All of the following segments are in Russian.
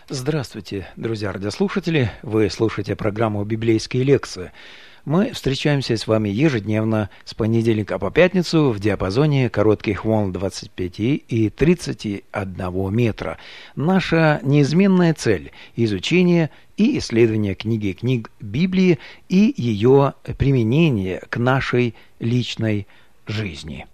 Здравствуйте, друзья радиослушатели! Вы слушаете программу «Библейские лекции». Мы встречаемся с вами ежедневно с понедельника по пятницу в диапазоне коротких волн 25 и 31 метра. Наша неизменная цель – изучение и исследование книг Библии и ее применение к нашей личной жизни.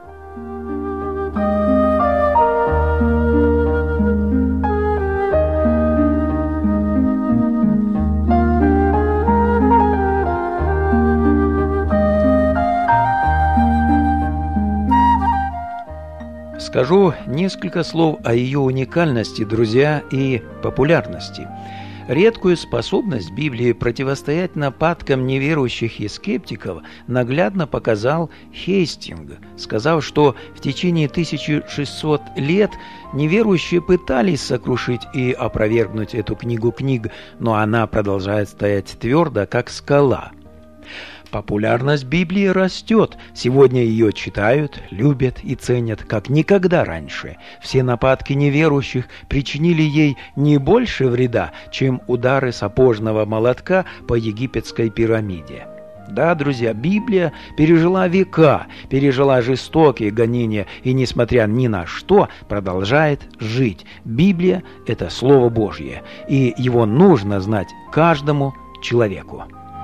Скажу несколько слов о ее уникальности, друзья, и популярности. Редкую способность Библии противостоять нападкам неверующих и скептиков наглядно показал Хейстинг, сказав, что в течение 1600 лет неверующие пытались сокрушить и опровергнуть эту книгу книг, но она продолжает стоять твердо, как скала. Популярность Библии растет. Сегодня ее читают, любят и ценят, как никогда раньше. Все нападки неверующих причинили ей не больше вреда, чем удары сапожного молотка по египетской пирамиде. Да, друзья, Библия пережила века, пережила жестокие гонения и, несмотря ни на что, продолжает жить. Библия – это Слово Божье, и его нужно знать каждому человеку.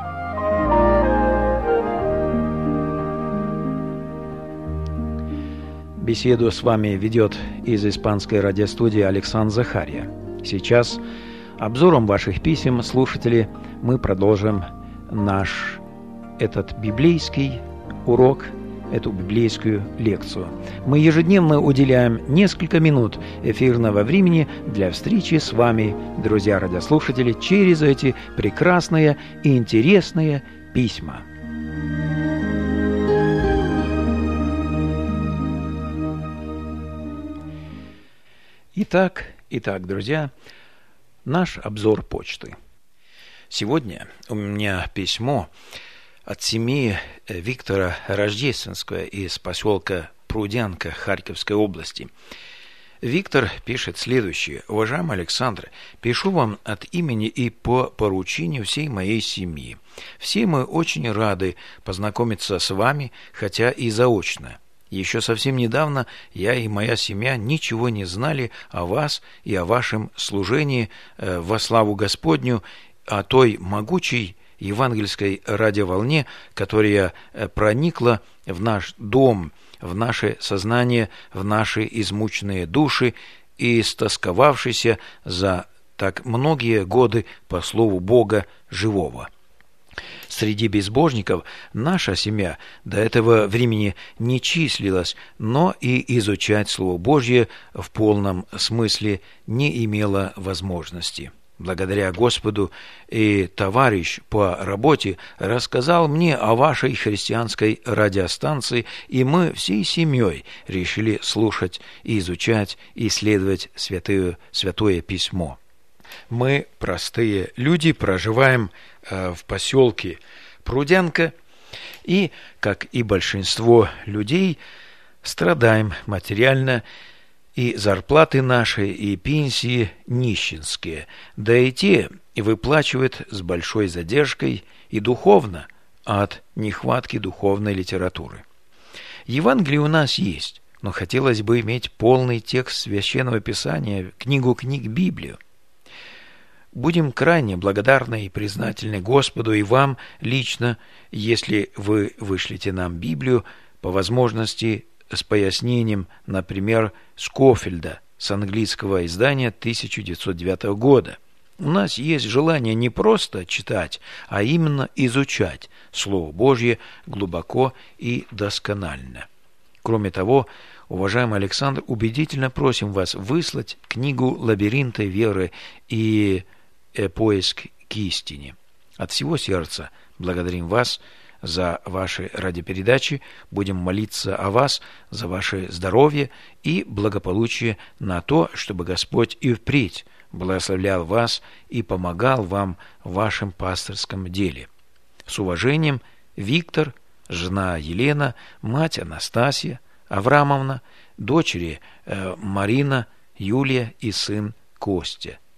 Беседу с вами ведет из испанской радиостудии Александр Захария. Сейчас обзором ваших писем, слушатели, мы продолжим этот библейский урок, эту библейскую лекцию. Мы ежедневно уделяем несколько минут эфирного времени для встречи с вами, друзья радиослушатели, через эти прекрасные и интересные письма. Итак, друзья, наш обзор почты. Сегодня у меня письмо от семьи Виктора Рождественского из поселка Прудянка Харьковской области. Виктор пишет следующее. Уважаемый Александр, пишу вам от имени и по поручению всей моей семьи. Все мы очень рады познакомиться с вами, хотя и заочно. Еще совсем недавно я и моя семья ничего не знали о вас и о вашем служении во славу Господню, о той могучей евангельской радиоволне, которая проникла в наш дом, в наше сознание, в наши измученные души и истосковавшиеся за так многие годы по слову Бога живого. Среди безбожников наша семья до этого времени не числилась, но и изучать Слово Божье в полном смысле не имела возможности. Благодаря Господу и товарищ по работе рассказал мне о вашей христианской радиостанции, и мы всей семьей решили слушать и изучать и исследовать святое письмо. Мы, простые люди, проживаем в поселке Прудянка и, как и большинство людей, страдаем материально, и зарплаты наши, и пенсии нищенские, да и те выплачивают с большой задержкой и духовно от нехватки духовной литературы. Евангелие у нас есть, но хотелось бы иметь полный текст Священного Писания, книгу книг Библию. Будем крайне благодарны и признательны Господу и вам лично, если вы вышлете нам Библию, по возможности с пояснением, например, Скофельда с английского издания 1909 года. У нас есть желание не просто читать, а именно изучать Слово Божье глубоко и досконально. Кроме того, уважаемый Александр, убедительно просим вас выслать книгу «Лабиринты веры» и «Поиск к истине». От всего сердца благодарим вас за ваши радиопередачи, будем молиться о вас, за ваше здоровье и благополучие, на то, чтобы Господь и впредь благословлял вас и помогал вам в вашем пасторском деле. С уважением, Виктор, жена Елена, мать Анастасия Аврамовна, дочери Марина, Юлия и сын Костя.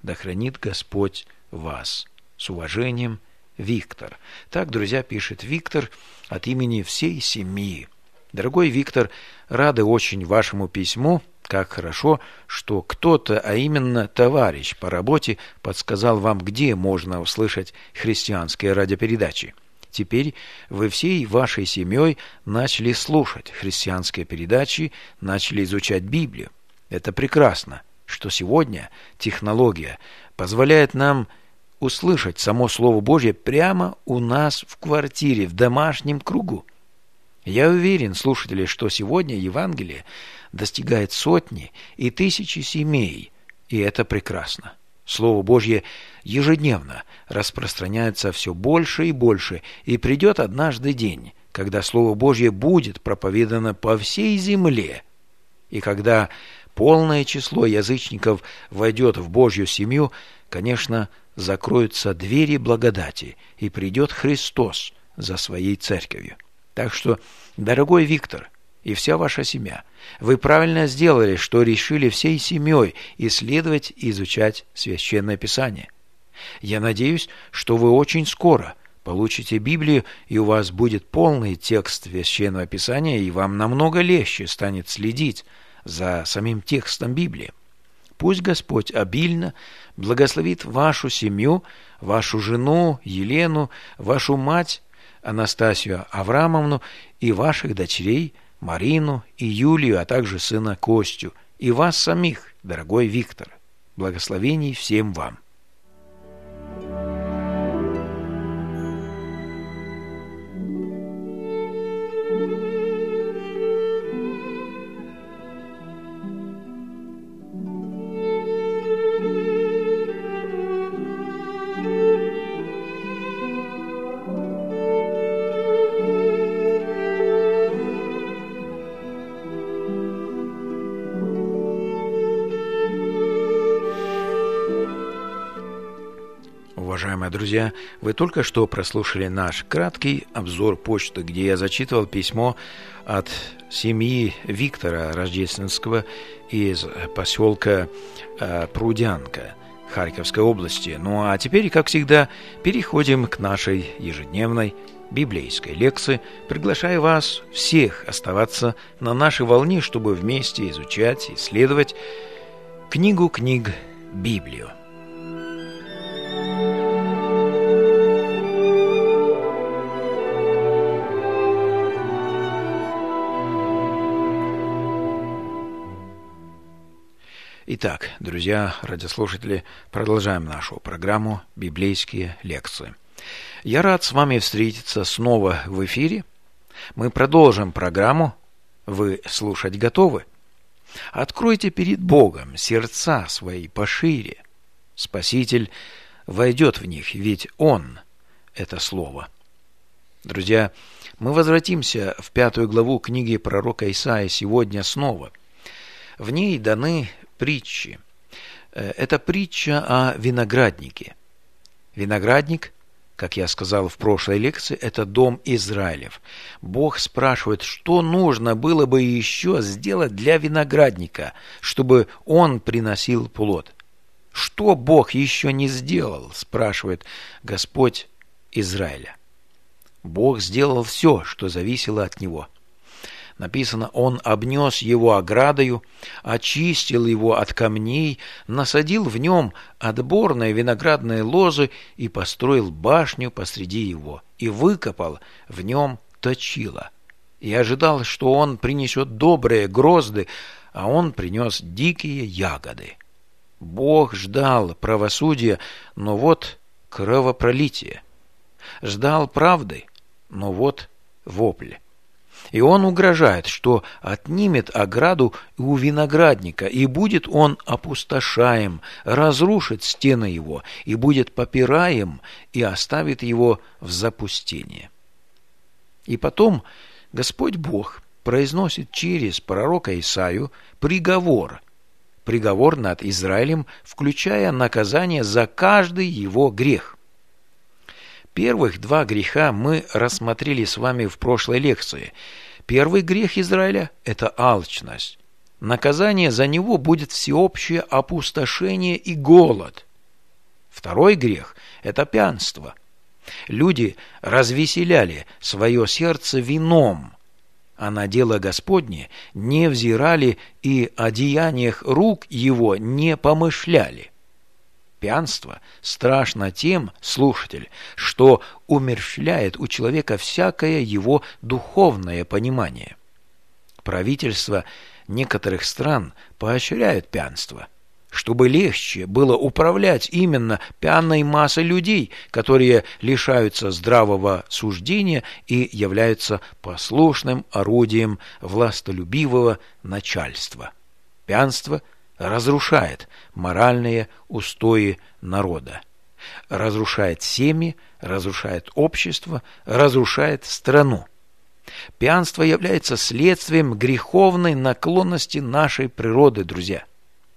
Да хранит Господь вас. С уважением, Виктор. Так, друзья, пишет Виктор от имени всей семьи. Дорогой Виктор, рады очень вашему письму. Как хорошо, что кто-то, а именно товарищ по работе, подсказал вам, где можно услышать христианские радиопередачи. Теперь вы всей вашей семьей начали слушать христианские передачи, начали изучать Библию. Это прекрасно, что сегодня технология позволяет нам услышать само Слово Божье прямо у нас в квартире, в домашнем кругу. Я уверен, слушатели, что сегодня Евангелие достигает сотни и тысячи семей, и это прекрасно. Слово Божье ежедневно распространяется все больше и больше, и придет однажды день, когда Слово Божье будет проповедано по всей земле, и когда полное число язычников войдет в Божью семью, конечно, закроются двери благодати, и придет Христос за своей церковью. Так что, дорогой Виктор и вся ваша семья, вы правильно сделали, что решили всей семьей исследовать и изучать Священное Писание. Я надеюсь, что вы очень скоро получите Библию, и у вас будет полный текст Священного Писания, и вам намного легче станет следить за самим текстом Библии. Пусть Господь обильно благословит вашу семью, вашу жену Елену, вашу мать Анастасию Аврамовну и ваших дочерей Марину и Юлию, а также сына Костю, и вас самих, дорогой Виктор. Благословений всем вам. Уважаемые друзья, вы только что прослушали наш краткий обзор почты, где я зачитывал письмо от семьи Виктора Рождественского из поселка Прудянка Харьковской области. Ну а теперь, как всегда, переходим к нашей ежедневной библейской лекции. Приглашаю вас всех оставаться на нашей волне, чтобы вместе изучать, исследовать книгу книг Библию. Итак, друзья, радиослушатели, продолжаем нашу программу «Библейские лекции». Я рад с вами встретиться снова в эфире. Мы продолжим программу. Вы слушать готовы? Откройте перед Богом сердца свои пошире. Спаситель войдет в них, ведь Он – это Слово. Друзья, мы возвратимся в 5 главу книги пророка Исаии сегодня снова. В ней даны притчи. Это притча о винограднике. Виноградник, как я сказал в прошлой лекции, это дом Израилев. Бог спрашивает, что нужно было бы еще сделать для виноградника, чтобы он приносил плод. Что Бог еще не сделал, спрашивает Господь Израиля. Бог сделал все, что зависело от Него. Написано, Он обнес его оградою, очистил его от камней, насадил в нем отборные виноградные лозы и построил башню посреди его, и выкопал в нем точило. И ожидал, что он принесет добрые грозды, а он принес дикие ягоды. Бог ждал правосудия, но вот кровопролитие. Ждал правды, но вот вопль. И он угрожает, что отнимет ограду у виноградника, и будет он опустошаем, разрушит стены его, и будет попираем, и оставит его в запустении. И потом Господь Бог произносит через пророка Исаию приговор над Израилем, включая наказание за каждый его грех. Первых 2 греха мы рассмотрели с вами в прошлой лекции. Первый грех Израиля – это алчность. Наказание за него будет всеобщее опустошение и голод. Второй грех – это пьянство. Люди развеселяли свое сердце вином, а на дело Господне не взирали и о деяниях рук его не помышляли. Пьянство страшно тем, слушатель, что умерщвляет у человека всякое его духовное понимание. Правительства некоторых стран поощряют пьянство, чтобы легче было управлять именно пьяной массой людей, которые лишаются здравого суждения и являются послушным орудием властолюбивого начальства. Пьянство разрушает моральные устои народа, разрушает семьи, разрушает общество, разрушает страну. Пьянство является следствием греховной наклонности нашей природы, друзья.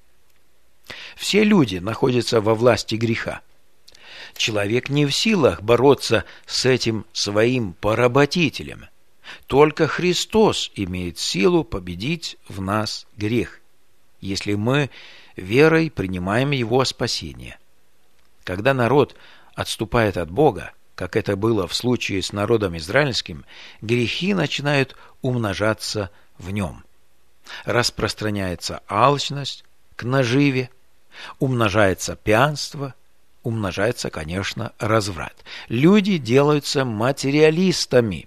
Все люди находятся во власти греха. Человек не в силах бороться с этим своим поработителем. Только Христос имеет силу победить в нас грех, если мы верой принимаем Его спасение. Когда народ отступает от Бога, как это было в случае с народом израильским, грехи начинают умножаться в нем. Распространяется алчность к наживе, умножается пьянство, умножается, конечно, разврат. Люди делаются материалистами.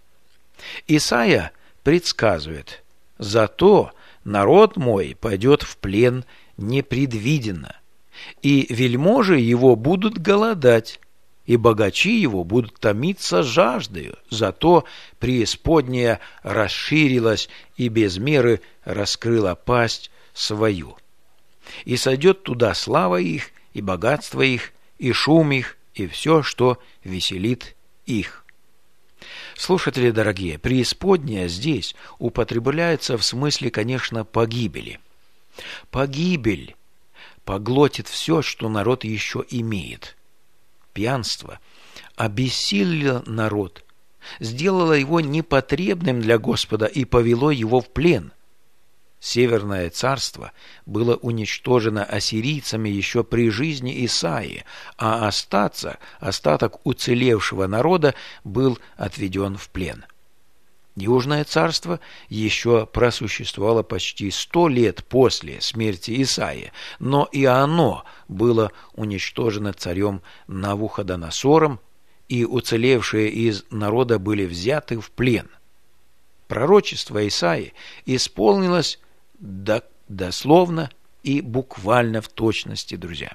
Исайя предсказывает: «Зато народ мой пойдет в плен непредвиденно, и вельможи его будут голодать, и богачи его будут томиться жаждою, зато преисподняя расширилась и без меры раскрыла пасть свою. И сойдет туда слава их, и богатство их, и шум их, и все, что веселит их». Слушатели дорогие, преисподняя здесь употребляется в смысле, конечно, погибели. Погибель поглотит все, что народ еще имеет. Пьянство обессилило народ, сделало его непотребным для Господа и повело его в плен. Северное царство было уничтожено ассирийцами еще при жизни Исаии, а остаток уцелевшего народа был отведен в плен. Южное царство еще просуществовало почти 100 лет после смерти Исаии, но и оно было уничтожено царем Навуходоносором, и уцелевшие из народа были взяты в плен. Пророчество Исаии исполнилось дословно и буквально в точности, друзья.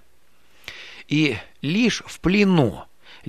И лишь в плену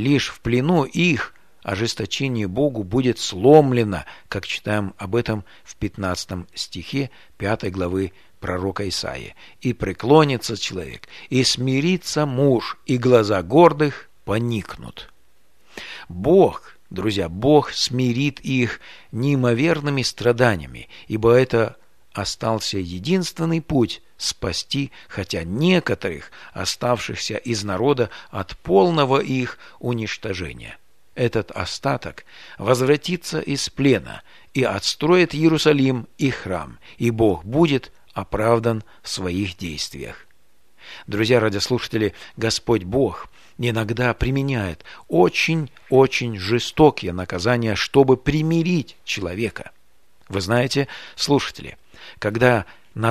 их ожесточение Богу будет сломлено, как читаем об этом в 15 стихе 5 главы пророка Исаии. «И преклонится человек, и смирится муж, и глаза гордых поникнут». Бог, друзья, Бог смирит их неимоверными страданиями, ибо это остался единственный путь спасти хотя некоторых оставшихся из народа от полного их уничтожения. Этот остаток возвратится из плена и отстроит Иерусалим и храм, и Бог будет оправдан в своих действиях. Друзья радиослушатели, Господь Бог иногда применяет очень жестокие наказания, чтобы примирить человека. Вы знаете, слушатели, когда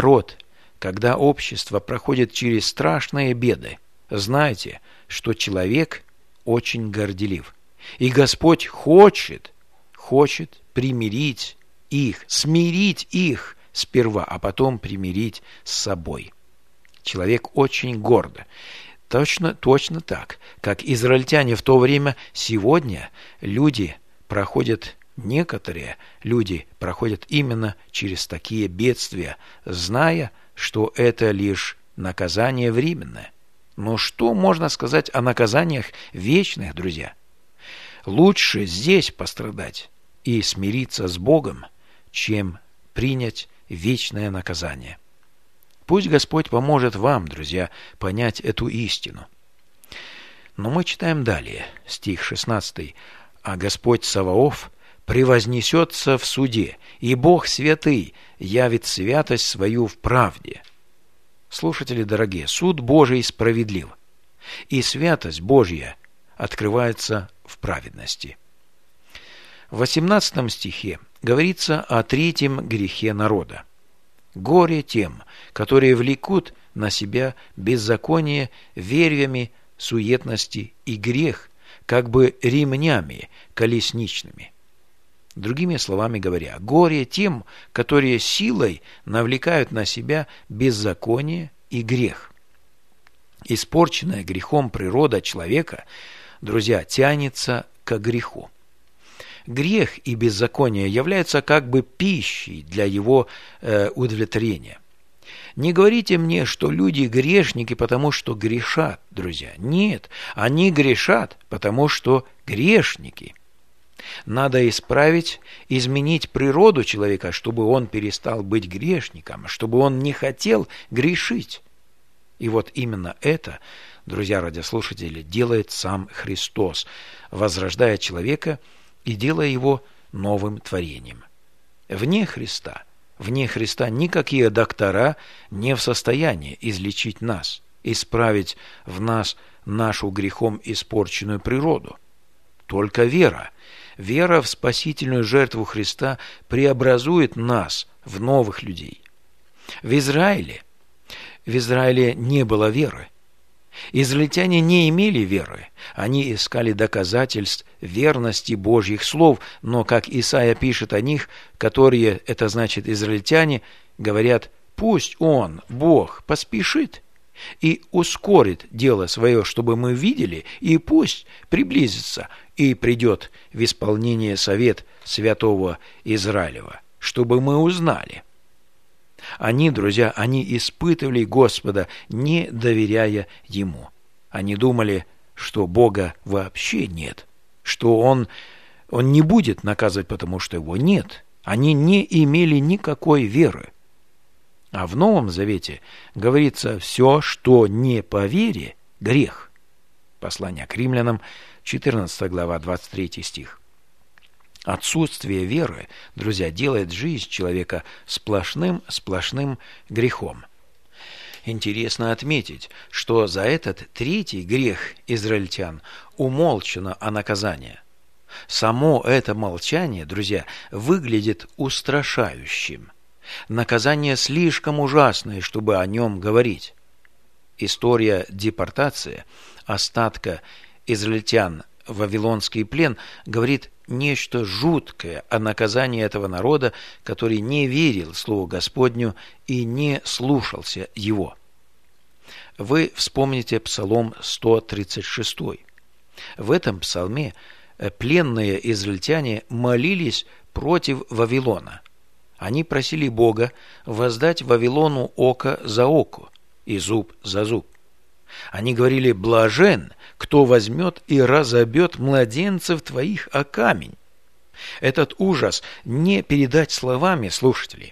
общество проходит через страшные беды, знайте, что человек очень горделив. И Господь хочет примирить их, смирить их сперва, а потом примирить с собой. Человек очень горд. Точно так, как израильтяне в то время, сегодня некоторые люди проходят именно через такие бедствия, зная, что это лишь наказание временное. Но что можно сказать о наказаниях вечных, друзья? Лучше здесь пострадать и смириться с Богом, чем принять вечное наказание. Пусть Господь поможет вам, друзья, понять эту истину. Но мы читаем далее, стих 16. «А Господь Саваоф превознесется в суде, и Бог святый явит святость свою в правде». Слушатели дорогие, суд Божий справедлив. и святость Божья открывается в праведности. В 18 стихе говорится о третьем грехе народа. «Горе тем, которые влекут на себя беззаконие вервями суетности и грех, как бы ремнями колесничными». Другими словами говоря, горе тем, которые силой навлекают на себя беззаконие и грех. Испорченная грехом природа человека, друзья, тянется к греху. Грех и беззаконие являются как бы пищей для его удовлетворения. Не говорите мне, что люди грешники, потому что грешат, друзья. Нет, они грешат, потому что грешники. Надо исправить, изменить природу человека, чтобы он перестал быть грешником, чтобы он не хотел грешить. И вот именно это, друзья радиослушатели, делает сам Христос, возрождая человека и делая его новым творением. Вне Христа никакие доктора не в состоянии излечить нас, исправить в нас нашу грехом испорченную природу. Только вера в спасительную жертву Христа преобразует нас в новых людей. В Израиле не было веры. Израильтяне не имели веры. Они искали доказательств верности Божьих слов, но, как Исаия пишет о них, которые, это значит израильтяне, говорят: «Пусть Он, Бог, поспешит и ускорит дело свое, чтобы мы видели, и пусть приблизится и придет в исполнение совет святого Израилева, чтобы мы узнали». Они, друзья, испытывали Господа, не доверяя Ему. Они думали, что Бога вообще нет, что Он не будет наказывать, потому что Его нет. Они не имели никакой веры. А в Новом Завете говорится: все, что не по вере, грех. Послание к Римлянам, 14 глава, 23 стих. Отсутствие веры, друзья, делает жизнь человека сплошным грехом. Интересно отметить, что за этот третий грех израильтян умолчано о наказании. Само это молчание, друзья, выглядит устрашающим. Наказание слишком ужасное, чтобы о нем говорить. История депортации остатка израильтян в вавилонский плен говорит нечто жуткое о наказании этого народа, который не верил Слову Господню и не слушался его. Вы вспомните Псалом 136. В этом псалме пленные израильтяне молились против Вавилона. Они просили Бога воздать Вавилону око за око и зуб за зуб. Они говорили: «Блажен, кто возьмет и разобьет младенцев твоих о камень». Этот ужас не передать словами, слушателей.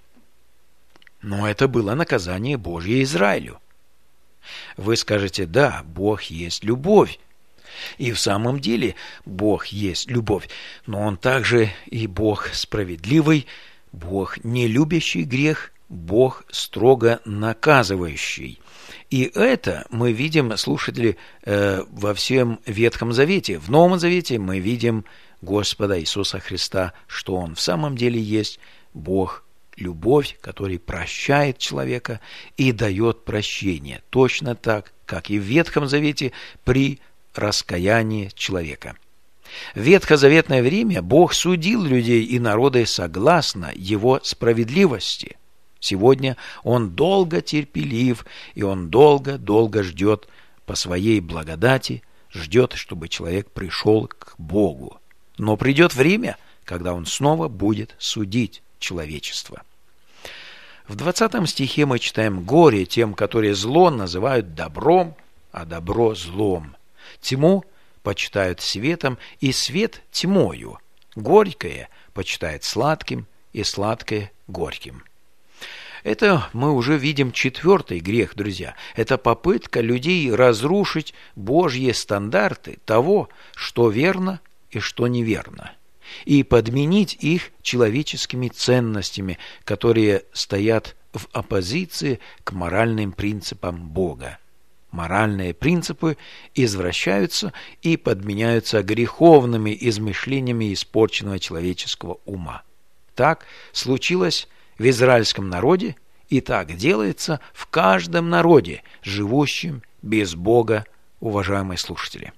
Но это было наказание Божье Израилю. Вы скажете: да, Бог есть любовь. И в самом деле Бог есть любовь, но Он также и Бог справедливый, Бог не любящий грех, Бог строго наказывающий. И это мы видим, слушатели, во всем Ветхом Завете. В Новом Завете мы видим Господа Иисуса Христа, что Он в самом деле есть Бог, любовь, который прощает человека и дает прощение, точно так, как и в Ветхом Завете при раскаянии человека. В ветхозаветное время Бог судил людей и народы согласно Его справедливости. Сегодня Он долго терпелив, и Он долго ждет по Своей благодати, ждет, чтобы человек пришел к Богу. Но придет время, когда Он снова будет судить человечество. В 20 стихе мы читаем: «Горе тем, которые зло называют добром, а добро злом. Тьму почитают светом, и свет тьмою. Горькое почитают сладким, и сладкое горьким». Это мы уже видим четвертый грех, друзья. Это попытка людей разрушить Божьи стандарты того, что верно и что неверно, и подменить их человеческими ценностями, которые стоят в оппозиции к моральным принципам Бога. Моральные принципы извращаются и подменяются греховными измышлениями испорченного человеческого ума. Так случилось в израильском народе, и так делается в каждом народе, живущем без Бога, уважаемые слушатели.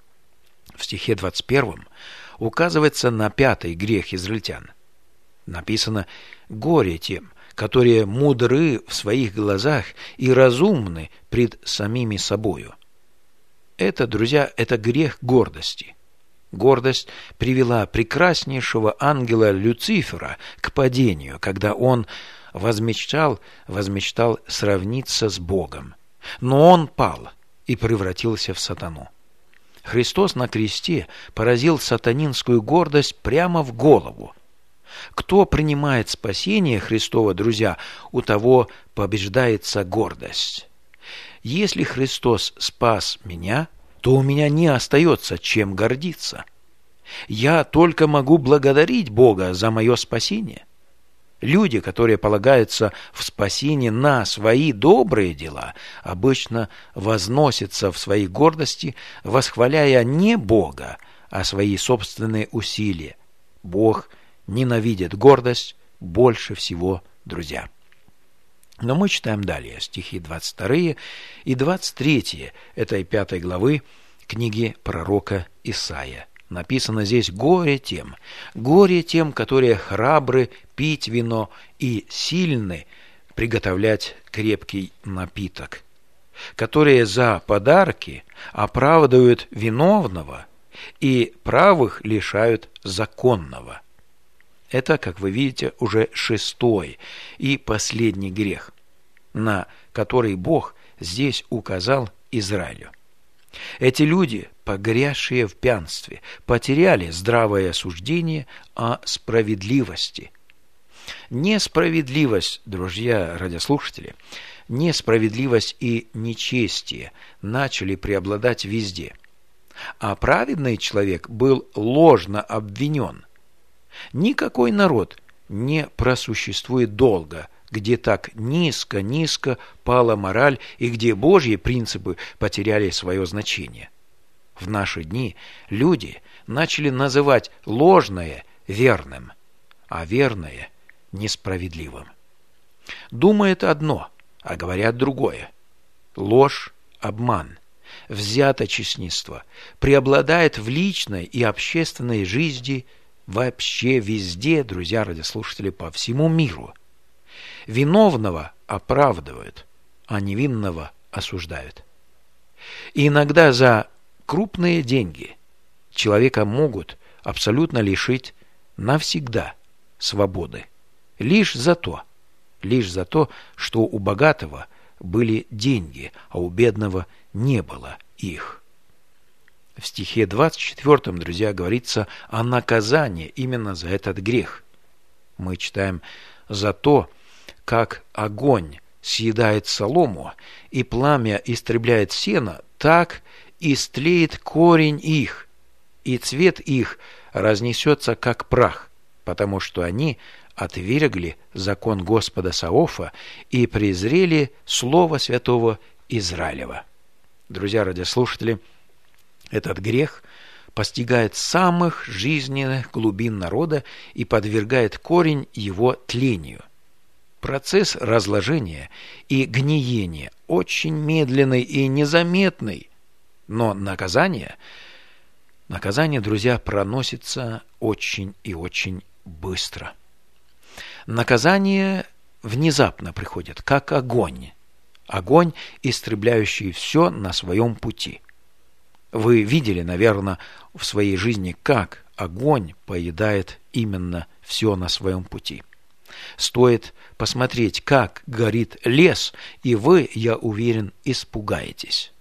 В стихе 21 указывается на 5-й грех израильтян. Написано: «Горе тем, которые мудры в своих глазах и разумны пред самими собою». Это, друзья, это грех гордости. Гордость привела прекраснейшего ангела Люцифера к падению, когда он возмечтал сравниться с Богом. Но он пал и превратился в сатану. Христос на кресте поразил сатанинскую гордость прямо в голову. Кто принимает спасение Христово, друзья, у того побеждается гордость. Если Христос спас меня, то у меня не остается чем гордиться. Я только могу благодарить Бога за мое спасение. Люди, которые полагаются в спасении на свои добрые дела, обычно возносятся в своей гордости, восхваляя не Бога, а свои собственные усилия. Бог ненавидит гордость больше всего, друзья. Но мы читаем далее стихи 22 и 23 этой 5 главы книги пророка Исаия. Написано здесь: горе тем, которые храбры пить вино и сильны приготовлять крепкий напиток, которые за подарки оправдывают виновного и правых лишают законного. Это, как вы видите, уже 6-й и последний грех, на который Бог здесь указал Израилю. Эти люди, погрязшие в пьянстве, потеряли здравое суждение о справедливости. Несправедливость, друзья радиослушатели, несправедливость и нечестие начали преобладать везде, а праведный человек был ложно обвинен. Никакой народ не просуществует долго, где так низко пала мораль и где Божьи принципы потеряли свое значение. В наши дни люди начали называть ложное верным, а верное несправедливым. Думают одно, а говорят другое. Ложь, обман, взяточничество преобладает в личной и общественной жизни вообще везде, друзья радиослушатели, по всему миру. Виновного оправдывают, а невинного осуждают. И иногда за крупные деньги человека могут абсолютно лишить навсегда свободы. Лишь за то, что у богатого были деньги, а у бедного не было их. В стихе 24, друзья, говорится о наказании именно за этот грех. Мы читаем: «За то, как огонь съедает солому, и пламя истребляет сено, так истлеет корень их, и цвет их разнесется, как прах, потому что они отвергли закон Господа Саофа и презрели Слово Святого Израилева». Друзья радиослушатели, этот грех постигает самых жизненных глубин народа и подвергает корень его тлению. Процесс разложения и гниения очень медленный и незаметный, но наказание, друзья, проносится очень и очень быстро. Наказание внезапно приходит, как огонь, истребляющий все на своем пути. Вы видели, наверное, в своей жизни, как огонь поедает именно все на своем пути. Стоит посмотреть, как горит лес, и вы, я уверен, испугаетесь.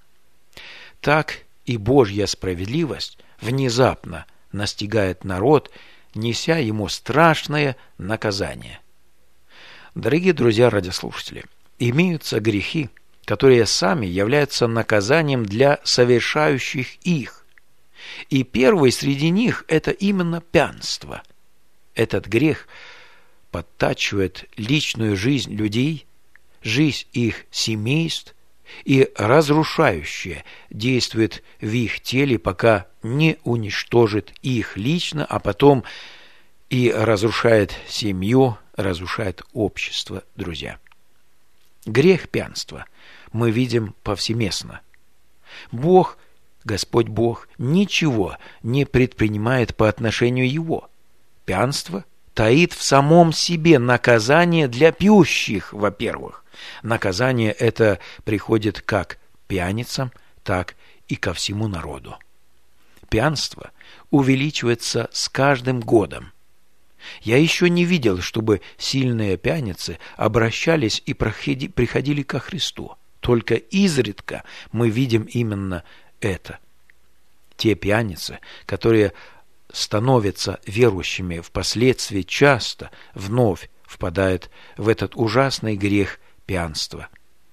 Так и Божья справедливость внезапно настигает народ, неся ему страшное наказание. Дорогие друзья радиослушатели, имеются грехи, которые сами являются наказанием для совершающих их. И первый среди них – это именно пьянство. Этот грех подтачивает личную жизнь людей, жизнь их семейств и разрушающее действует в их теле, пока не уничтожит их лично, а потом и разрушает семью, разрушает общество, друзья. Грех пьянства мы видим повсеместно. Бог, Господь Бог, ничего не предпринимает по отношению его. Пьянство таит в самом себе наказание для пьющих, во-первых. Наказание это приходит как пьяницам, так и ко всему народу. Пьянство увеличивается с каждым годом. Я еще не видел, чтобы сильные пьяницы обращались и приходили ко Христу. Только изредка мы видим именно это. Те пьяницы, которые становятся верующими, впоследствии часто вновь впадают в этот ужасный грех пьянства.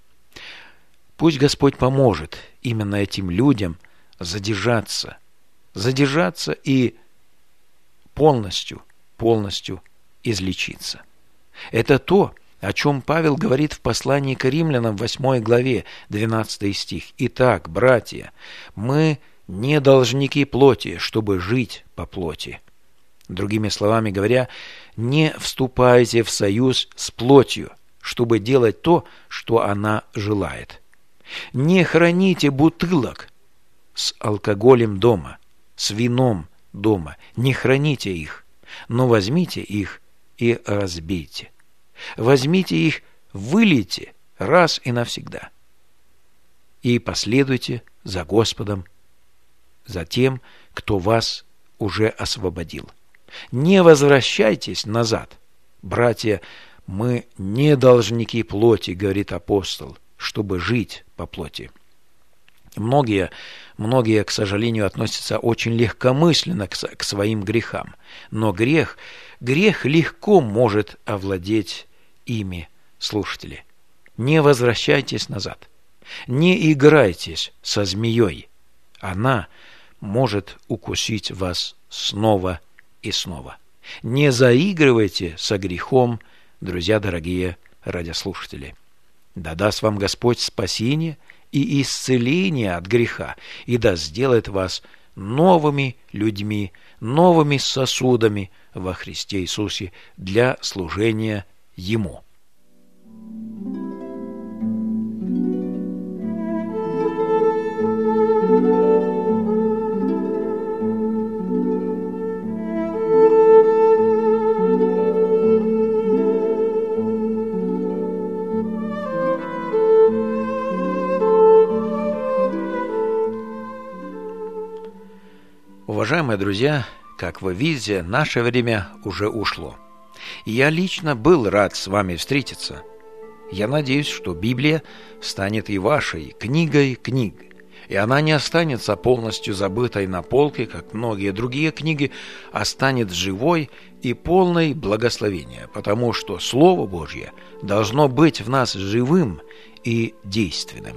Пусть Господь поможет именно этим людям задержаться и полностью излечиться. Это то, о чем Павел говорит в послании к Римлянам, 8 главе, 12 стих. «Итак, братья, мы не должники плоти, чтобы жить по плоти». Другими словами говоря, не вступайте в союз с плотью, чтобы делать то, что она желает. Не храните бутылок с алкоголем дома, с вином дома, не храните их, но возьмите их и разбейте. Возьмите их, вылейте раз и навсегда. И последуйте за Господом, за тем, кто вас уже освободил. Не возвращайтесь назад. Братья, мы не должники плоти, говорит апостол, чтобы жить по плоти. Многие, к сожалению, относятся очень легкомысленно к своим грехам. Но грех легко может овладеть ими, слушатели. Не возвращайтесь назад. Не играйтесь со змеей. Она может укусить вас снова и снова. Не заигрывайте со грехом, друзья дорогие радиослушатели. Да даст вам Господь спасение и исцеление от греха, и да сделает вас новыми людьми, новыми сосудами во Христе Иисусе для служения Ему. Уважаемые друзья, как вы видите, наше время уже ушло. И я лично был рад с вами встретиться. Я надеюсь, что Библия станет и вашей книгой книг, и она не останется полностью забытой на полке, как многие другие книги, а станет живой и полной благословения, потому что Слово Божье должно быть в нас живым и действенным.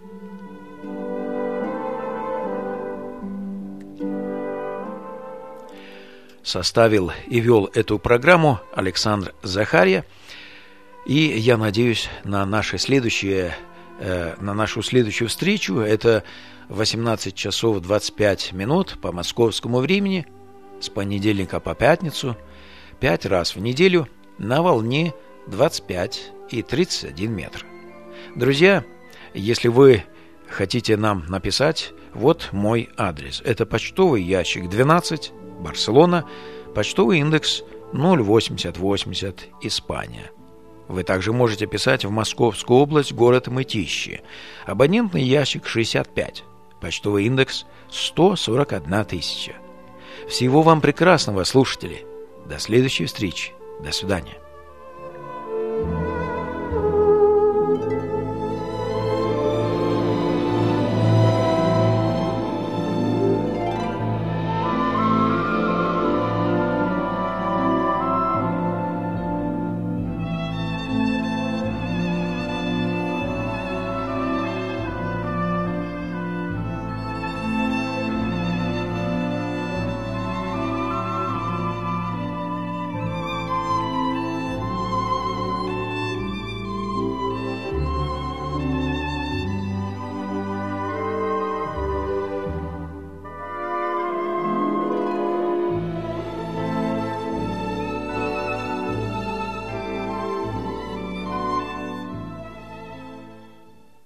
Составил и вел эту программу Александр Захарья. И я надеюсь на нашу следующую встречу. Это 18 часов 25 минут по московскому времени, с понедельника по пятницу, 5 раз в неделю на волне 25 и 31 метр. Друзья, если вы хотите нам написать, вот мой адрес. Это почтовый ящик 12, Барселона, почтовый индекс 08080, Испания. Вы также можете писать в Московскую область, город Мытищи. Абонентный ящик 65, почтовый индекс 141 тысяча. Всего вам прекрасного, слушатели. До следующей встречи. До свидания.